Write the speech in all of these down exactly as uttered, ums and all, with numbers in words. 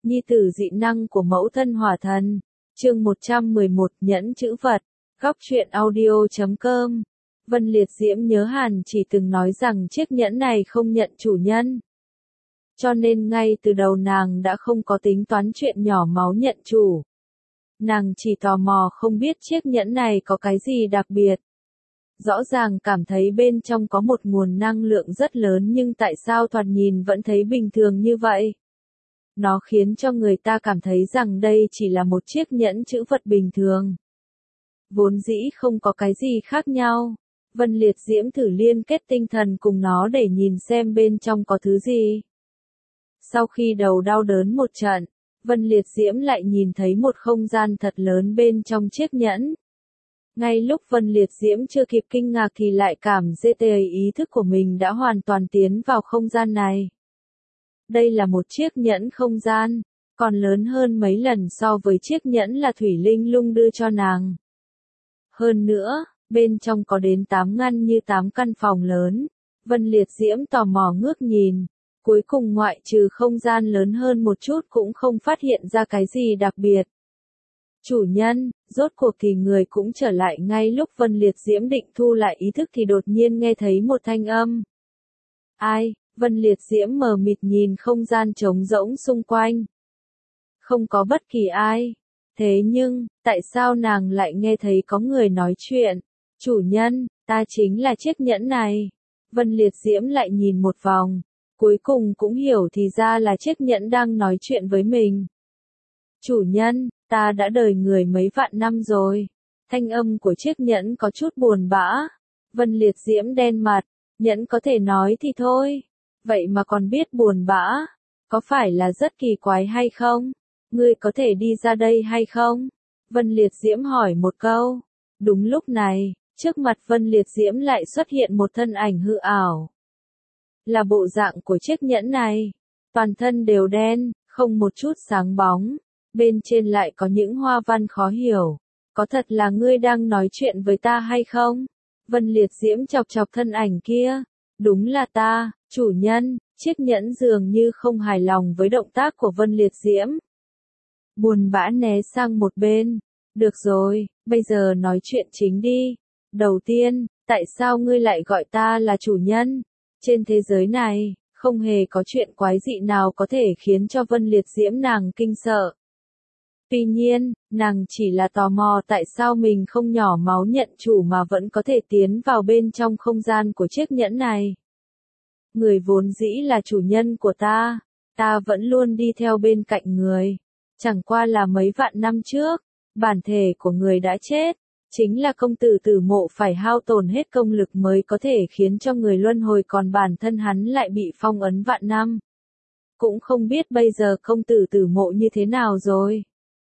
Nhi tử dị năng của mẫu thân hỏa thần. Chương một trăm mười một Nhẫn chữ vật. Góc truyện audio chấm com. Vân Liệt Diễm nhớ Hàn chỉ từng nói rằng chiếc nhẫn này không nhận chủ nhân. Cho nên ngay từ đầu nàng đã không có tính toán chuyện nhỏ máu nhận chủ. Nàng chỉ tò mò không biết chiếc nhẫn này có cái gì đặc biệt. Rõ ràng cảm thấy bên trong có một nguồn năng lượng rất lớn nhưng tại sao thoạt nhìn vẫn thấy bình thường như vậy? Nó khiến cho người ta cảm thấy rằng đây chỉ là một chiếc nhẫn chữ vật bình thường. Vốn dĩ không có cái gì khác nhau. Vân Liệt Diễm thử liên kết tinh thần cùng nó để nhìn xem bên trong có thứ gì. Sau khi đầu đau đớn một trận, Vân Liệt Diễm lại nhìn thấy một không gian thật lớn bên trong chiếc nhẫn. Ngay lúc Vân Liệt Diễm chưa kịp kinh ngạc thì lại cảm thấy ý thức của mình đã hoàn toàn tiến vào không gian này. Đây là một chiếc nhẫn không gian, còn lớn hơn mấy lần so với chiếc nhẫn là Thủy Linh Lung đưa cho nàng. Hơn nữa, bên trong có đến tám ngăn như tám căn phòng lớn. Vân Liệt Diễm tò mò ngước nhìn, cuối cùng ngoại trừ không gian lớn hơn một chút cũng không phát hiện ra cái gì đặc biệt. Chủ nhân, rốt cuộc thì người cũng trở lại. Ngay lúc Vân Liệt Diễm định thu lại ý thức thì đột nhiên nghe thấy một thanh âm. Ai? Vân Liệt Diễm mờ mịt nhìn không gian trống rỗng xung quanh. Không có bất kỳ ai. Thế nhưng, tại sao nàng lại nghe thấy có người nói chuyện? Chủ nhân, ta chính là chiếc nhẫn này. Vân Liệt Diễm lại nhìn một vòng. Cuối cùng cũng hiểu thì ra là chiếc nhẫn đang nói chuyện với mình. Chủ nhân, ta đã đời người mấy vạn năm rồi. Thanh âm của chiếc nhẫn có chút buồn bã. Vân Liệt Diễm đen mặt. Nhẫn có thể nói thì thôi. Vậy mà còn biết buồn bã. Có phải là rất kỳ quái hay không? Ngươi có thể đi ra đây hay không? Vân Liệt Diễm hỏi một câu. Đúng lúc này, trước mặt Vân Liệt Diễm lại xuất hiện một thân ảnh hư ảo. Là bộ dạng của chiếc nhẫn này. Toàn thân đều đen, không một chút sáng bóng. Bên trên lại có những hoa văn khó hiểu. Có thật là ngươi đang nói chuyện với ta hay không? Vân Liệt Diễm chọc chọc thân ảnh kia. Đúng là ta, chủ nhân. Chiếc nhẫn dường như không hài lòng với động tác của Vân Liệt Diễm. Buồn bã né sang một bên. Được rồi, bây giờ nói chuyện chính đi. Đầu tiên, tại sao ngươi lại gọi ta là chủ nhân? Trên thế giới này, không hề có chuyện quái dị nào có thể khiến cho Vân Liệt Diễm nàng kinh sợ. Tuy nhiên, nàng chỉ là tò mò tại sao mình không nhỏ máu nhận chủ mà vẫn có thể tiến vào bên trong không gian của chiếc nhẫn này. Người vốn dĩ là chủ nhân của ta, ta vẫn luôn đi theo bên cạnh người. Chẳng qua là mấy vạn năm trước, bản thể của người đã chết. Chính là công tử Tử Mộ phải hao tổn hết công lực mới có thể khiến cho người luân hồi, còn bản thân hắn lại bị phong ấn vạn năm. Cũng không biết bây giờ công tử Tử Mộ như thế nào rồi.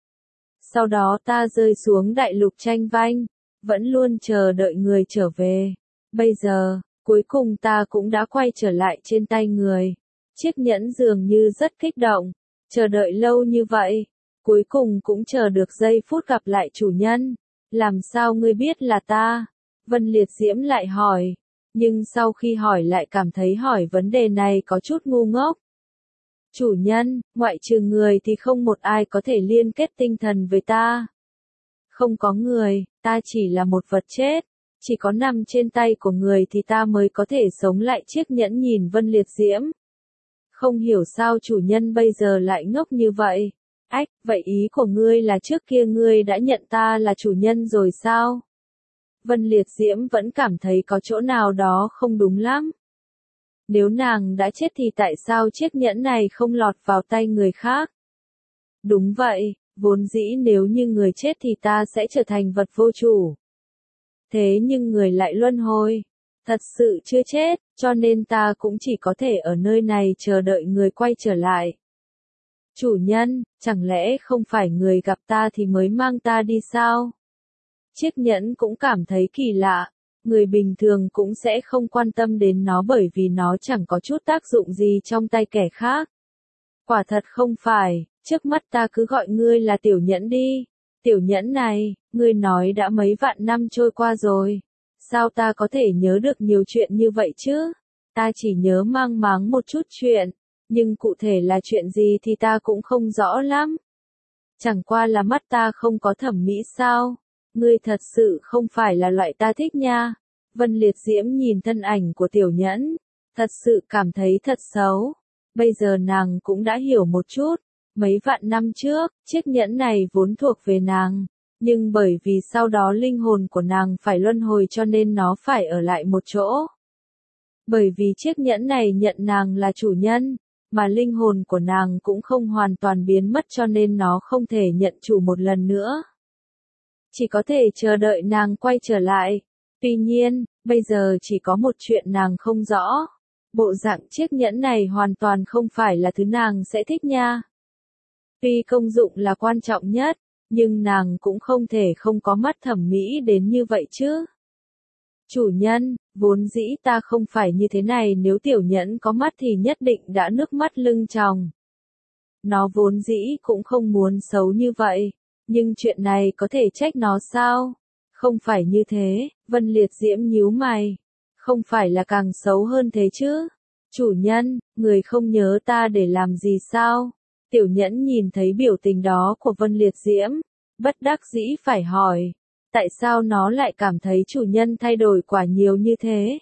Sau đó ta rơi xuống đại lục tranh vanh, vẫn luôn chờ đợi người trở về. Bây giờ, cuối cùng ta cũng đã quay trở lại trên tay người. Chiếc nhẫn dường như rất kích động, chờ đợi lâu như vậy, cuối cùng cũng chờ được giây phút gặp lại chủ nhân. Làm sao ngươi biết là ta? Vân Liệt Diễm lại hỏi. Nhưng sau khi hỏi lại cảm thấy hỏi vấn đề này có chút ngu ngốc. Chủ nhân, ngoại trừ người thì không một ai có thể liên kết tinh thần với ta. Không có người, ta chỉ là một vật chết. Chỉ có nằm trên tay của người thì ta mới có thể sống lại. Chiếc nhẫn nhìn Vân Liệt Diễm. Không hiểu sao chủ nhân bây giờ lại ngốc như vậy. Ách, vậy ý của ngươi là trước kia ngươi đã nhận ta là chủ nhân rồi sao? Vân Liệt Diễm vẫn cảm thấy có chỗ nào đó không đúng lắm. Nếu nàng đã chết thì tại sao chiếc nhẫn này không lọt vào tay người khác? Đúng vậy, vốn dĩ nếu như người chết thì ta sẽ trở thành vật vô chủ. Thế nhưng người lại luân hồi. Thật sự chưa chết, cho nên ta cũng chỉ có thể ở nơi này chờ đợi người quay trở lại. Chủ nhân, chẳng lẽ không phải người gặp ta thì mới mang ta đi sao? Chiếc nhẫn cũng cảm thấy kỳ lạ. Người bình thường cũng sẽ không quan tâm đến nó bởi vì nó chẳng có chút tác dụng gì trong tay kẻ khác. Quả thật không phải, trước mắt ta cứ gọi ngươi là tiểu nhẫn đi. Tiểu nhẫn này, ngươi nói đã mấy vạn năm trôi qua rồi. Sao ta có thể nhớ được nhiều chuyện như vậy chứ? Ta chỉ nhớ mang máng một chút chuyện. nhưng cụ thể là chuyện gì thì ta cũng không rõ lắm. Chẳng qua là mắt ta không có thẩm mỹ sao? Ngươi thật sự không phải là loại ta thích nha. Vân Liệt Diễm nhìn thân ảnh của Tiểu Nhẫn, thật sự cảm thấy thật xấu. Bây giờ nàng cũng đã hiểu một chút, mấy vạn năm trước, chiếc nhẫn này vốn thuộc về nàng, nhưng bởi vì sau đó linh hồn của nàng phải luân hồi cho nên nó phải ở lại một chỗ. Bởi vì chiếc nhẫn này nhận nàng là chủ nhân, mà linh hồn của nàng cũng không hoàn toàn biến mất cho nên nó không thể nhận chủ một lần nữa. Chỉ có thể chờ đợi nàng quay trở lại. Tuy nhiên, bây giờ chỉ có một chuyện nàng không rõ. Bộ dạng chiếc nhẫn này hoàn toàn không phải là thứ nàng sẽ thích nha. Tuy công dụng là quan trọng nhất, nhưng nàng cũng không thể không có mắt thẩm mỹ đến như vậy chứ. Chủ nhân, vốn dĩ ta không phải như thế này, nếu Tiểu Nhẫn có mắt thì nhất định đã nước mắt lưng tròng. Nó vốn dĩ cũng không muốn xấu như vậy, nhưng chuyện này có thể trách nó sao? Không phải như thế, Vân Liệt Diễm nhíu mày. Không phải là càng xấu hơn thế chứ? Chủ nhân, người không nhớ ta để làm gì sao? Tiểu Nhẫn nhìn thấy biểu tình đó của Vân Liệt Diễm, bất đắc dĩ phải hỏi. Tại sao nó lại cảm thấy chủ nhân thay đổi quả nhiều như thế?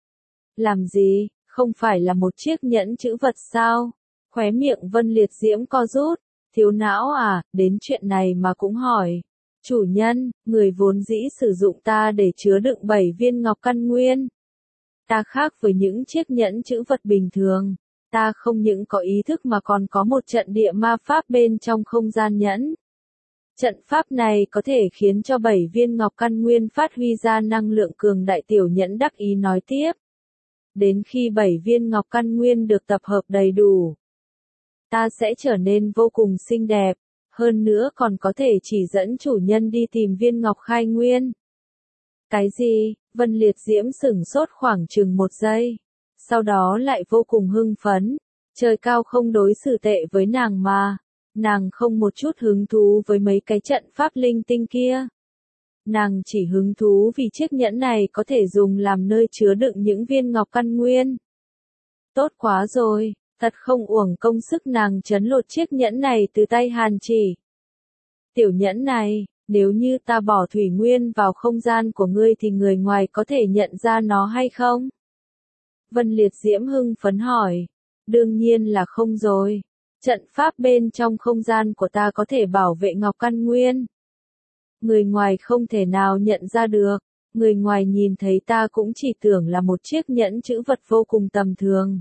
Làm gì, không phải là một chiếc nhẫn chữ vật sao? Khóe miệng Vân Liệt Diễm co rút, thiếu não à, đến chuyện này mà cũng hỏi. Chủ nhân, người vốn dĩ sử dụng ta để chứa đựng bảy viên ngọc căn nguyên. Ta khác với những chiếc nhẫn chữ vật bình thường, ta không những có ý thức mà còn có một trận địa ma pháp bên trong không gian nhẫn. Trận pháp này có thể khiến cho bảy viên ngọc căn nguyên phát huy ra năng lượng cường đại. Tiểu Nhẫn đắc ý nói tiếp. Đến khi bảy viên ngọc căn nguyên được tập hợp đầy đủ, ta sẽ trở nên vô cùng xinh đẹp, hơn nữa còn có thể chỉ dẫn chủ nhân đi tìm viên ngọc khai nguyên. Cái gì? Vân Liệt Diễm sửng sốt khoảng chừng một giây, sau đó lại vô cùng hưng phấn. Trời cao không đối xử tệ với nàng mà. Nàng không một chút hứng thú với mấy cái trận pháp linh tinh kia. Nàng chỉ hứng thú vì chiếc nhẫn này có thể dùng làm nơi chứa đựng những viên ngọc căn nguyên. Tốt quá rồi, thật không uổng công sức nàng trấn lột chiếc nhẫn này từ tay Hàn Chỉ. Tiểu nhẫn này, nếu như ta bỏ thủy nguyên vào không gian của ngươi thì người ngoài có thể nhận ra nó hay không? Vân Liệt Diễm hưng phấn hỏi. Đương nhiên là không rồi. Trận pháp bên trong không gian của ta có thể bảo vệ ngọc căn nguyên. Người ngoài không thể nào nhận ra được. Người ngoài nhìn thấy ta cũng chỉ tưởng là một chiếc nhẫn chữ vật vô cùng tầm thường.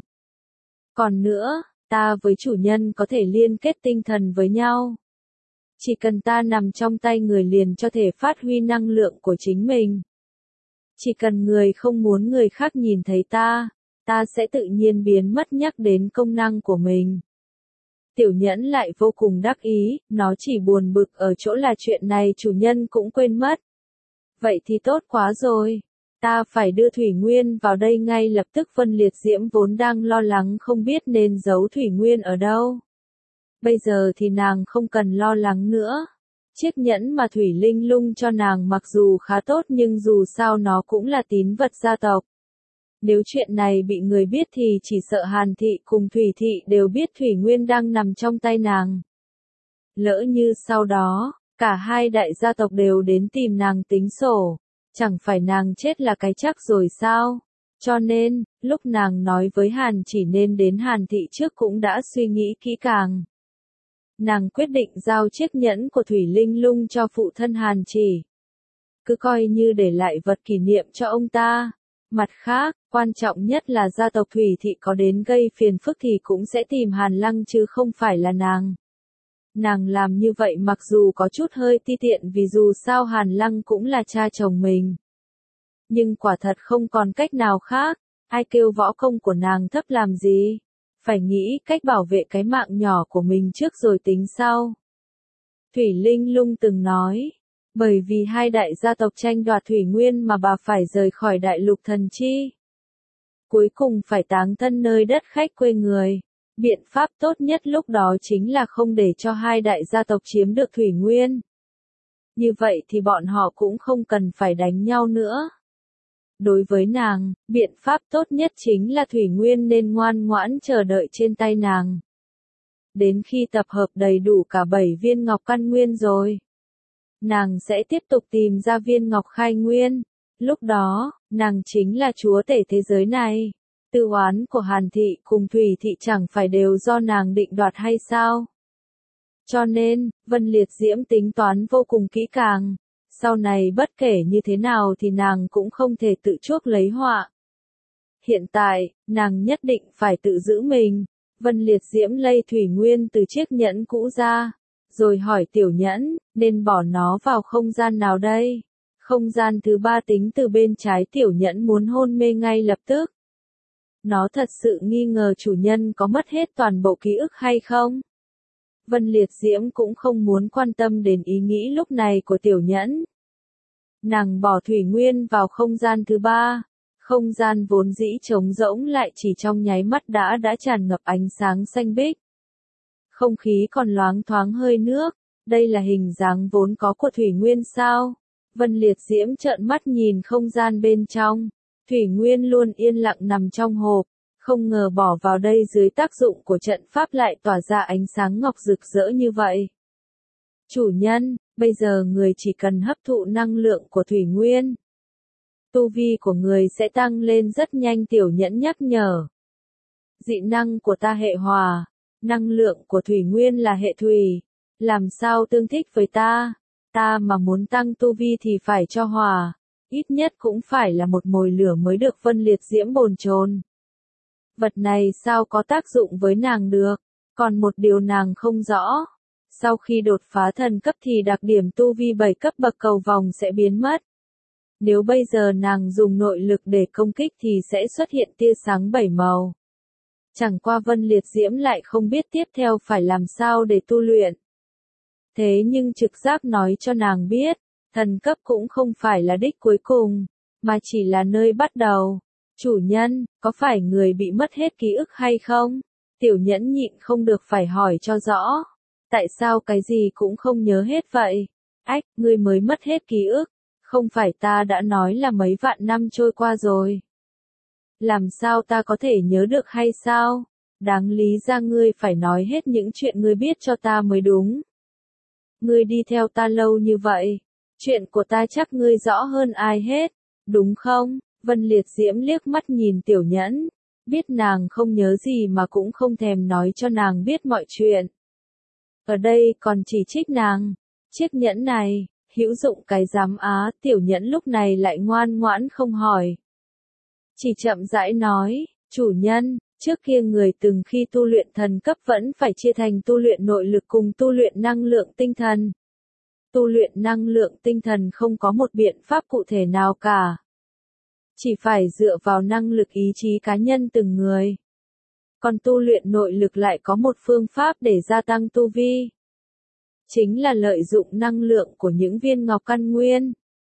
Còn nữa, ta với chủ nhân có thể liên kết tinh thần với nhau. Chỉ cần ta nằm trong tay người liền cho thể phát huy năng lượng của chính mình. Chỉ cần người không muốn người khác nhìn thấy ta, ta sẽ tự nhiên biến mất. Nhắc đến công năng của mình. Tiểu Nhẫn lại vô cùng đắc ý, nó chỉ buồn bực ở chỗ là chuyện này chủ nhân cũng quên mất. Vậy thì tốt quá rồi. Ta phải đưa thủy nguyên vào đây ngay lập tức. Vân Liệt Diễm vốn đang lo lắng không biết nên giấu thủy nguyên ở đâu. Bây giờ thì nàng không cần lo lắng nữa. Chiếc nhẫn mà Thủy Linh Lung cho nàng mặc dù khá tốt nhưng dù sao nó cũng là tín vật gia tộc. Nếu chuyện này bị người biết thì chỉ sợ Hàn Thị cùng Thủy Thị đều biết thủy nguyên đang nằm trong tay nàng. Lỡ như sau đó, cả hai đại gia tộc đều đến tìm nàng tính sổ, chẳng phải nàng chết là cái chắc rồi sao? Cho nên, lúc nàng nói với Hàn Chỉ nên đến Hàn Thị trước cũng đã suy nghĩ kỹ càng. Nàng quyết định giao chiếc nhẫn của Thủy Linh Lung cho phụ thân Hàn Chỉ. Cứ coi như để lại vật kỷ niệm cho ông ta. Mặt khác, quan trọng nhất là gia tộc Thủy Thị có đến gây phiền phức thì cũng sẽ tìm Hàn Lăng chứ không phải là nàng. Nàng làm như vậy mặc dù có chút hơi ti tiện vì dù sao Hàn Lăng cũng là cha chồng mình. Nhưng quả thật không còn cách nào khác, ai kêu võ công của nàng thấp làm gì. Phải nghĩ cách bảo vệ cái mạng nhỏ của mình trước rồi tính sau. Thủy Linh Lung từng nói. Bởi vì hai đại gia tộc tranh đoạt thủy nguyên mà bà phải rời khỏi đại lục thần chi. Cuối cùng phải táng thân nơi đất khách quê người. Biện pháp tốt nhất lúc đó chính là không để cho hai đại gia tộc chiếm được thủy nguyên. Như vậy thì bọn họ cũng không cần phải đánh nhau nữa. Đối với nàng, biện pháp tốt nhất chính là Thủy Nguyên nên ngoan ngoãn chờ đợi trên tay nàng. Đến khi tập hợp đầy đủ cả bảy viên ngọc căn nguyên rồi, nàng sẽ tiếp tục tìm ra viên ngọc khai nguyên. Lúc đó, nàng chính là chúa tể thế giới này. Tư oán của Hàn Thị cùng Thủy Thị chẳng phải đều do nàng định đoạt hay sao? Cho nên, Vân Liệt Diễm tính toán vô cùng kỹ càng. Sau này bất kể như thế nào thì nàng cũng không thể tự chuốc lấy họa. Hiện tại, nàng nhất định phải tự giữ mình. Vân Liệt Diễm lây thủy nguyên từ chiếc nhẫn cũ ra, rồi hỏi tiểu nhẫn, nên bỏ nó vào không gian nào đây? Không gian thứ ba tính từ bên trái tiểu nhẫn muốn hôn mê ngay lập tức. Nó thật sự nghi ngờ chủ nhân có mất hết toàn bộ ký ức hay không? Vân Liệt Diễm cũng không muốn quan tâm đến ý nghĩ lúc này của tiểu nhẫn. Nàng bỏ thủy nguyên vào không gian thứ ba. Không gian vốn dĩ trống rỗng lại chỉ trong nháy mắt đã đã tràn ngập ánh sáng xanh biếc. Không khí còn loáng thoáng hơi nước. Đây là hình dáng vốn có của thủy nguyên sao? Vân Liệt Diễm trợn mắt nhìn không gian bên trong. Thủy nguyên luôn yên lặng nằm trong hộp. Không ngờ bỏ vào đây dưới tác dụng của trận pháp lại tỏa ra ánh sáng ngọc rực rỡ như vậy. Chủ nhân, bây giờ người chỉ cần hấp thụ năng lượng của thủy nguyên. Tu vi của người sẽ tăng lên rất nhanh, tiểu nhẫn nhắc nhở. Dị năng của ta hệ hòa, năng lượng của thủy nguyên là hệ thủy, làm sao tương thích với ta? Ta mà muốn tăng tu vi thì phải cho hòa, ít nhất cũng phải là một mồi lửa mới được. Vân Liệt Diễm bồn chồn. Vật này sao có tác dụng với nàng được? Còn một điều nàng không rõ. Sau khi đột phá thần cấp thì đặc điểm tu vi bảy cấp bậc cầu vòng sẽ biến mất. Nếu bây giờ nàng dùng nội lực để công kích thì sẽ xuất hiện tia sáng bảy màu. Chẳng qua Vân Liệt Diễm lại không biết tiếp theo phải làm sao để tu luyện. Thế nhưng trực giác nói cho nàng biết, thần cấp cũng không phải là đích cuối cùng, mà chỉ là nơi bắt đầu. Chủ nhân, có phải người bị mất hết ký ức hay không? Tiểu nhẫn nhịn không được phải hỏi cho rõ. Tại sao cái gì cũng không nhớ hết vậy? Ách, ngươi mới mất hết ký ức. Không phải ta đã nói là mấy vạn năm trôi qua rồi. Làm sao ta có thể nhớ được hay sao? Đáng lý ra ngươi phải nói hết những chuyện ngươi biết cho ta mới đúng. Ngươi đi theo ta lâu như vậy, chuyện của ta chắc ngươi rõ hơn ai hết, đúng không? Vân Liệt Diễm liếc mắt nhìn tiểu nhẫn, biết nàng không nhớ gì mà cũng không thèm nói cho nàng biết mọi chuyện. Ở đây còn chỉ trích nàng, chiếc nhẫn này, hữu dụng cái giám á. Tiểu nhẫn lúc này lại ngoan ngoãn không hỏi. Chỉ chậm rãi nói, chủ nhân, trước kia người từng khi tu luyện thần cấp vẫn phải chia thành tu luyện nội lực cùng tu luyện năng lượng tinh thần. Tu luyện năng lượng tinh thần không có một biện pháp cụ thể nào cả. Chỉ phải dựa vào năng lực ý chí cá nhân từng người. Còn tu luyện nội lực lại có một phương pháp để gia tăng tu vi. Chính là lợi dụng năng lượng của những viên ngọc căn nguyên.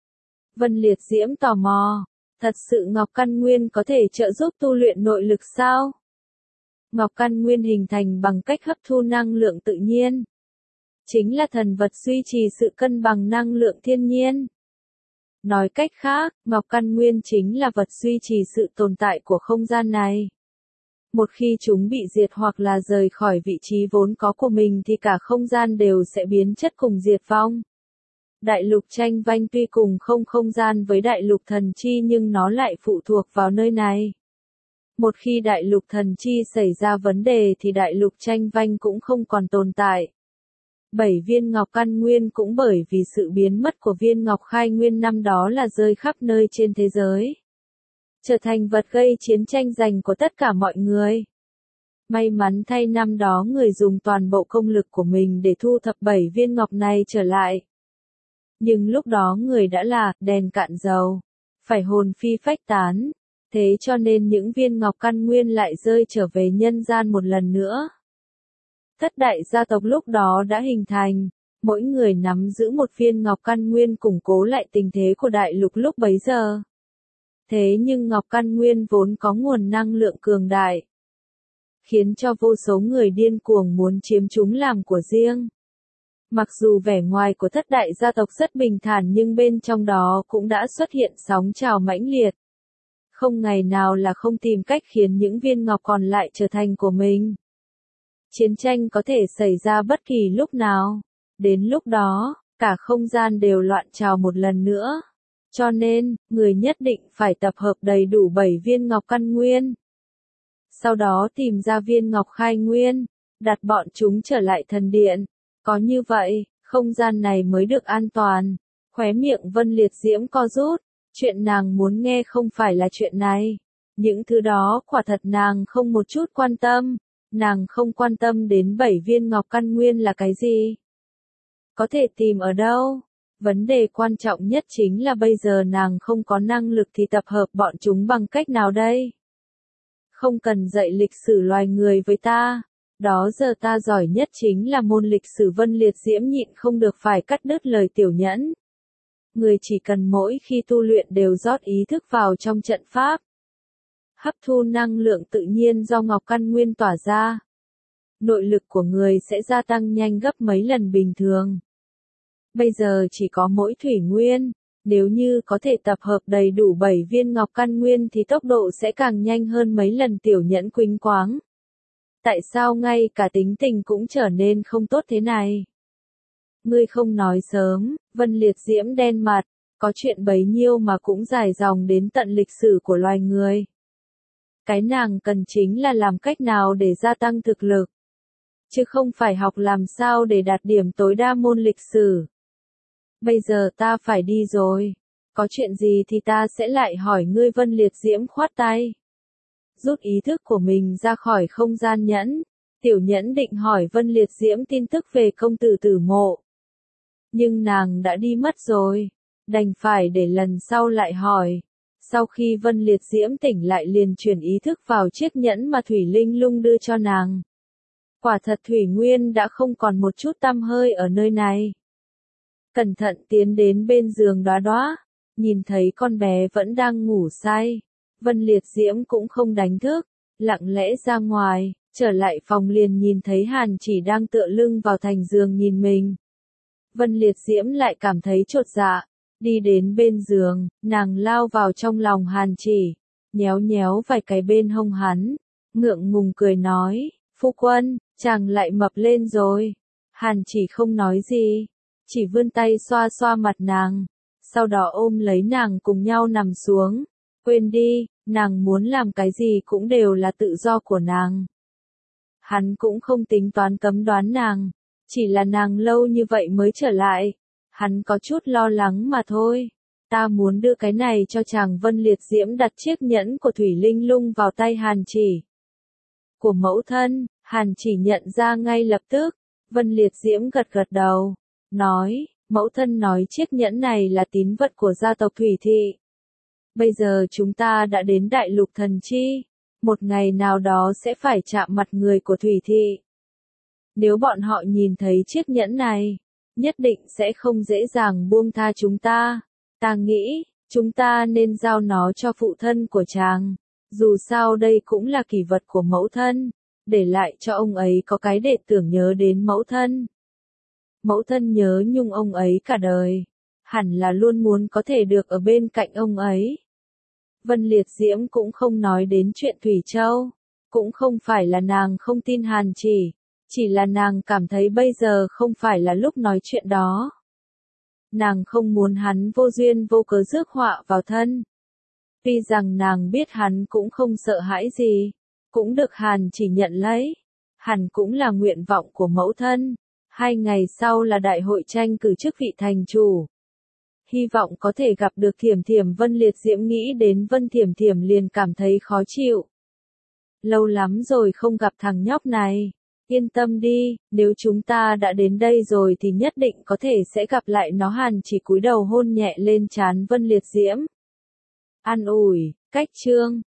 Vân Liệt Diễm tò mò, thật sự ngọc căn nguyên có thể trợ giúp tu luyện nội lực sao? Ngọc căn nguyên hình thành bằng cách hấp thu năng lượng tự nhiên. Chính là thần vật duy trì sự cân bằng năng lượng thiên nhiên. Nói cách khác, ngọc căn nguyên chính là vật duy trì sự tồn tại của không gian này. Một khi chúng bị diệt hoặc là rời khỏi vị trí vốn có của mình thì cả không gian đều sẽ biến chất cùng diệt vong. Đại lục tranh vanh tuy cùng không không gian với đại lục thần chi nhưng nó lại phụ thuộc vào nơi này. Một khi đại lục thần chi xảy ra vấn đề thì đại lục tranh vanh cũng không còn tồn tại. Bảy viên ngọc căn nguyên cũng bởi vì sự biến mất của viên ngọc khai nguyên năm đó là rơi khắp nơi trên thế giới. Trở thành vật gây chiến tranh giành của tất cả mọi người. May mắn thay năm đó người dùng toàn bộ công lực của mình để thu thập bảy viên ngọc này trở lại. Nhưng lúc đó người đã là đèn cạn dầu, phải hồn phi phách tán, thế cho nên những viên ngọc căn nguyên lại rơi trở về nhân gian một lần nữa. Thất đại gia tộc lúc đó đã hình thành, mỗi người nắm giữ một viên ngọc căn nguyên củng cố lại tình thế của đại lục lúc bấy giờ. Thế nhưng ngọc căn nguyên vốn có nguồn năng lượng cường đại, khiến cho vô số người điên cuồng muốn chiếm chúng làm của riêng. Mặc dù vẻ ngoài của thất đại gia tộc rất bình thản nhưng bên trong đó cũng đã xuất hiện sóng trào mãnh liệt. không ngày nào là không tìm cách khiến những viên ngọc còn lại trở thành của mình. Chiến tranh có thể xảy ra bất kỳ lúc nào. Đến lúc đó, cả không gian đều loạn trào một lần nữa. Cho nên, người nhất định phải tập hợp đầy đủ bảy viên ngọc căn nguyên. Sau đó tìm ra viên ngọc khai nguyên, đặt bọn chúng trở lại thần điện. Có như vậy, không gian này mới được an toàn. Khóe miệng Vân Liệt Diễm co rút. Chuyện nàng muốn nghe không phải là chuyện này. Những thứ đó quả thật nàng không một chút quan tâm. Nàng không quan tâm đến bảy viên ngọc căn nguyên là cái gì. Có thể tìm ở đâu. Vấn đề quan trọng nhất chính là bây giờ nàng không có năng lực thì tập hợp bọn chúng bằng cách nào đây? Không cần dạy lịch sử loài người với ta. Đó giờ ta giỏi nhất chính là môn lịch sử. Vân Liệt Diễm nhịn không được phải cắt đứt lời Tiểu Nhẫn. Người chỉ cần mỗi khi tu luyện đều rót ý thức vào trong trận pháp. Hấp thu năng lượng tự nhiên do ngọc căn nguyên tỏa ra. Nội lực của người sẽ gia tăng nhanh gấp mấy lần bình thường. Bây giờ chỉ có mỗi thủy nguyên, nếu như có thể tập hợp đầy đủ bảy viên ngọc căn nguyên thì tốc độ sẽ càng nhanh hơn mấy lần. Tiểu Nhẫn quĩnh quáng. Tại sao ngay cả tính tình cũng trở nên không tốt thế này? Ngươi không nói sớm. Vân Liệt Diễm đen mặt, có chuyện bấy nhiêu mà cũng dài dòng đến tận lịch sử của loài người. Cái nàng cần chính là làm cách nào để gia tăng thực lực, chứ không phải học làm sao để đạt điểm tối đa môn lịch sử. Bây giờ ta phải đi rồi, có chuyện gì thì ta sẽ lại hỏi ngươi. Vân Liệt Diễm khoát tay, rút ý thức của mình ra khỏi không gian nhẫn. Tiểu Nhẫn định hỏi Vân Liệt Diễm tin tức về công tử Tử Mộ. Nhưng nàng đã đi mất rồi, đành phải để lần sau lại hỏi. Sau khi Vân Liệt Diễm tỉnh lại liền chuyển ý thức vào chiếc nhẫn mà Thủy Linh Lung đưa cho nàng. Quả thật Thủy Nguyên đã không còn một chút tăm hơi ở nơi này. Cẩn thận tiến đến bên giường Đóa Đóa, nhìn thấy con bé vẫn đang ngủ say. Vân Liệt Diễm cũng không đánh thức, lặng lẽ ra ngoài, trở lại phòng liền nhìn thấy Hàn Chỉ đang tựa lưng vào thành giường nhìn mình. Vân Liệt Diễm lại cảm thấy chột dạ, đi đến bên giường, nàng lao vào trong lòng Hàn Chỉ, nhéo nhéo vài cái bên hông hắn, ngượng ngùng cười nói, phu quân, chàng lại mập lên rồi. Hàn Chỉ không nói gì, chỉ vươn tay xoa xoa mặt nàng, sau đó ôm lấy nàng cùng nhau nằm xuống. Quên đi, nàng muốn làm cái gì cũng đều là tự do của nàng. Hắn cũng không tính toán cấm đoán nàng, chỉ là nàng lâu như vậy mới trở lại. Hắn có chút lo lắng mà thôi. Ta muốn đưa cái này cho chàng. Vân Liệt Diễm đặt chiếc nhẫn của Thủy Linh Lung vào tay Hàn Chỉ. Của mẫu thân, Hàn Chỉ nhận ra ngay lập tức. Vân Liệt Diễm gật gật đầu, nói, mẫu thân nói chiếc nhẫn này là tín vật của gia tộc Thủy Thị. Bây giờ chúng ta đã đến Đại Lục Thần Chi, một ngày nào đó sẽ phải chạm mặt người của Thủy Thị. Nếu bọn họ nhìn thấy chiếc nhẫn này, nhất định sẽ không dễ dàng buông tha chúng ta. Ta nghĩ, chúng ta nên giao nó cho phụ thân của chàng. Dù sao đây cũng là kỷ vật của mẫu thân, để lại cho ông ấy có cái để tưởng nhớ đến mẫu thân. Mẫu thân nhớ nhung ông ấy cả đời, hẳn là luôn muốn có thể được ở bên cạnh ông ấy. Vân Liệt Diễm cũng không nói đến chuyện Thủy Châu, cũng không phải là nàng không tin Hàn Chỉ, chỉ là nàng cảm thấy bây giờ không phải là lúc nói chuyện đó. Nàng không muốn hắn vô duyên vô cớ rước họa vào thân. Tuy rằng nàng biết hắn cũng không sợ hãi gì, cũng được Hàn Chỉ nhận lấy. Hẳn cũng là nguyện vọng của mẫu thân. Hai ngày sau là đại hội tranh cử chức vị thành chủ. Hy vọng có thể gặp được Thiểm Thiểm. Vân Liệt Diễm nghĩ đến Vân Thiểm Thiểm liền cảm thấy khó chịu. Lâu lắm rồi không gặp thằng nhóc này. Yên tâm đi, nếu chúng ta đã đến đây rồi thì nhất định có thể sẽ gặp lại nó. Hàn Chỉ cúi đầu hôn nhẹ lên trán Vân Liệt Diễm. An ủi, cách chương.